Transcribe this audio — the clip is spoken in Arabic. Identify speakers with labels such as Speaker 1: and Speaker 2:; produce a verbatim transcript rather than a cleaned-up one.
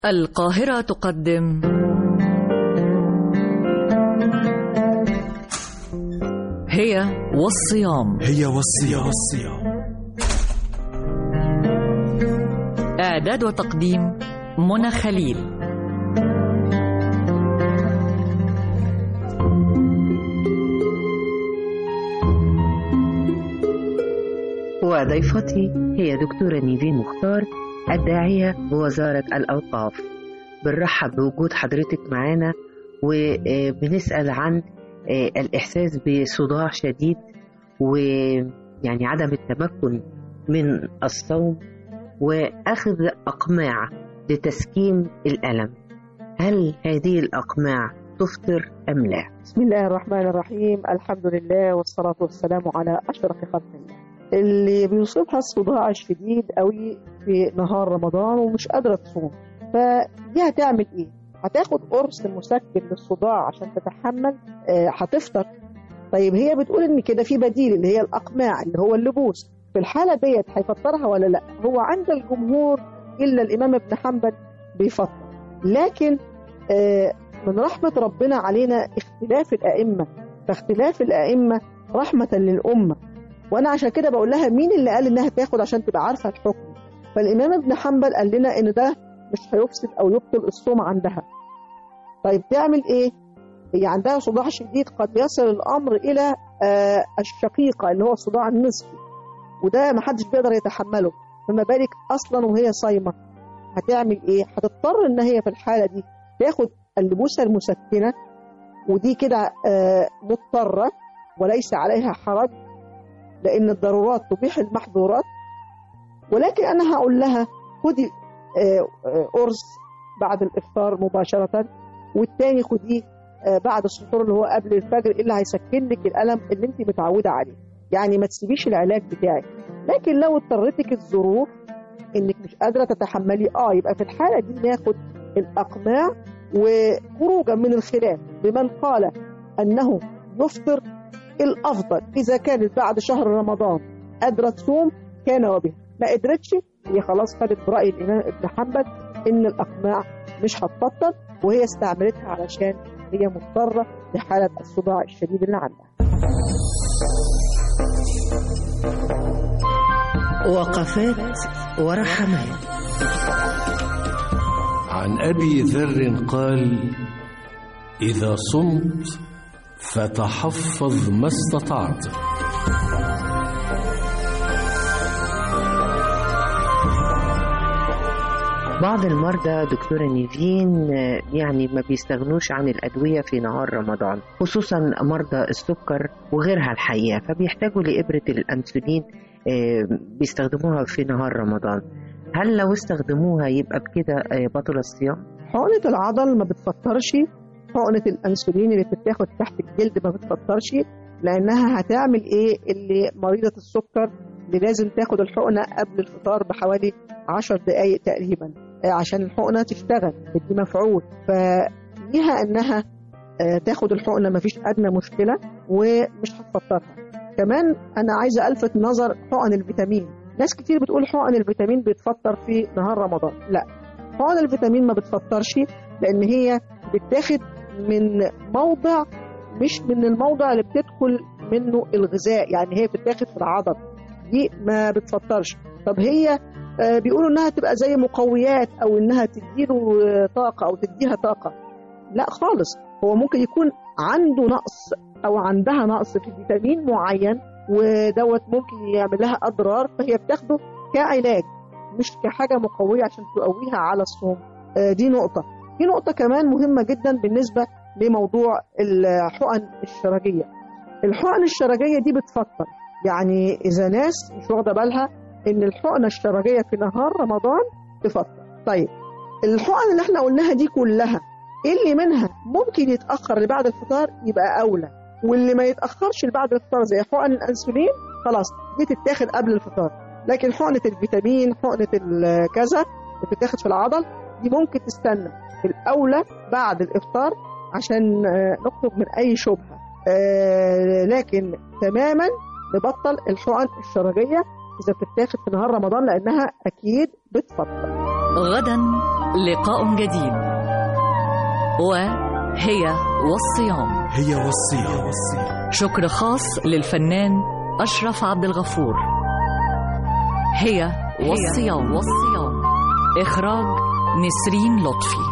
Speaker 1: القاهرة تقدم هي والصيام.
Speaker 2: هي والصيام. والصيام.
Speaker 1: إعداد وتقديم منى خليل.
Speaker 3: وضيفتي هي دكتورة نيفين مختار، الداعية بوزارة الأوقاف. بنرحب بوجود حضرتك معانا وبنسأل عن الإحساس بصداع شديد ويعني عدم التمكن من الصوم وأخذ أقماع لتسكين الألم. هل هذه الأقماع تفطر أم لا؟
Speaker 4: بسم الله الرحمن الرحيم، الحمد لله والصلاة والسلام على أشرف خلق الله. اللي بيصيبها الصداع الشديد قوي في نهار رمضان ومش قادرة تصوم، فدي هتعمل ايه؟ هتاخد قرص مسكن للصداع عشان تتحمل، آه هتفطر. طيب هي بتقول ان كده في بديل اللي هي الأقماع اللي هو اللبوس، في الحالة ديت هيفطرها ولا لا؟ هو عند الجمهور إلا الإمام ابن حنبل بيفطر، لكن آه من رحمة ربنا علينا اختلاف الأئمة، فاختلاف الأئمة رحمة للأمة. وانا عشان كده بقول لها مين اللي قال انها تاخد عشان تبقى عارفه الحكم. فالامام ابن حنبل قال لنا ان ده مش هيفسد او يبطل الصوم عندها. طيب تعمل ايه؟ هي عندها صداع شديد قد يصل الامر الى آه الشقيقه اللي هو الصداع النصفي، وده ما حدش بيقدر يتحمله، فما بالك اصلا وهي صايمه. هتعمل ايه؟ هتضطر ان هي في الحاله دي تاخد اللبوسه المسكنه، ودي كده آه مضطره وليس عليها حرج، لأن الضرورات تبيح المحظورات. ولكن أنا هقول لها خدي قرص بعد الإفطار مباشرة، والتاني خديه بعد السحور اللي هو قبل الفجر، اللي هيسكن لك الألم اللي أنت متعودة عليه. يعني ما تسيبيش العلاج بتاعك. لكن لو اضطرتك الظروف إنك مش قادرة تتحملي آه يبقى في الحالة دي ناخد الأقماع. وخروجا من الخلاف بمن قال أنه يفطر، الأفضل إذا كانت بعد شهر رمضان قادرة تصوم كان وبها، ما قدرتش هي خلاص خدت برأي الإمام ابن حنبل إن الأقماع مش هتفطر، وهي استعملتها علشان هي مضطرة لحالة الصداع الشديد اللي عندها.
Speaker 3: وقفات ورحمات.
Speaker 2: عن أبي ذر قال: إذا صمت فتحفظ ما استطعت.
Speaker 3: بعض المرضى دكتورة نيفين يعني ما بيستغنوش عن الأدوية في نهار رمضان، خصوصا مرضى السكر وغيرها الحقيقة، فبيحتاجوا لإبرة الأنسولين بيستخدموها في نهار رمضان. هل لو استخدموها يبقى بكده بطل الصيام؟
Speaker 4: حقنة العضل ما بتفطرش، حقنة الأنسولين اللي بتتاخد تحت الجلد ما بتفطرش، لأنها هتعمل إيه اللي مريضة السكر اللي لازم تاخد الحقنة قبل الفطار بحوالي عشر دقايق تقريبا عشان الحقنة تشتغل تدي مفعول، فليها أنها تاخد الحقنة ما فيش أدنى مشكلة ومش هتفطرها. كمان أنا عايزة ألفت نظر حقن الفيتامين. ناس كتير بتقول حقن الفيتامين بتفطر في نهار رمضان. لا، حقن الفيتامين ما بتفطرش، لأن هي بتاخد من موضع مش من الموضع اللي بتدخل منه الغذاء، يعني هي بتاخد في العضل، دي ما بتفطرش. طب هي بيقولوا انها تبقى زي مقويات او انها تديله طاقة او تديها طاقة. لا خالص، هو ممكن يكون عنده نقص او عندها نقص في فيتامين معين، ودوت ممكن يعمل لها اضرار، فهي بتاخده كعلاج مش كحاجة مقوية عشان تقويها على الصوم. دي نقطة. في نقطة كمان مهمة جدا بالنسبة لموضوع الحقن الشرجية. الحقن الشرجية دي بتفطر، يعني إذا ناس مش واخدة بالها إن الحقنة الشرجية في نهار رمضان تفطر. طيب الحقن اللي احنا قلناها دي كلها، اللي منها ممكن يتأخر لبعد الفطار يبقى أولى، واللي ما يتأخرش لبعد الفطار زي حقن الأنسولين خلاص دي تتاخد قبل الفطار. لكن حقنة الفيتامين، حقنة الكذا اللي بتتاخد في العضل دي ممكن تستنى، في الأولى بعد الإفطار عشان نخرج من أي شبهة. آه لكن تماما نبطل الحقن الشرجية إذا بتتاخد في نهار رمضان، لأنها أكيد بتفطر.
Speaker 1: غدا لقاء جديد وهي والصيام.
Speaker 2: هي والصيام.
Speaker 1: شكر خاص للفنان أشرف عبد الغفور. هي والصيام. والصيام إخراج نسرين لطفي.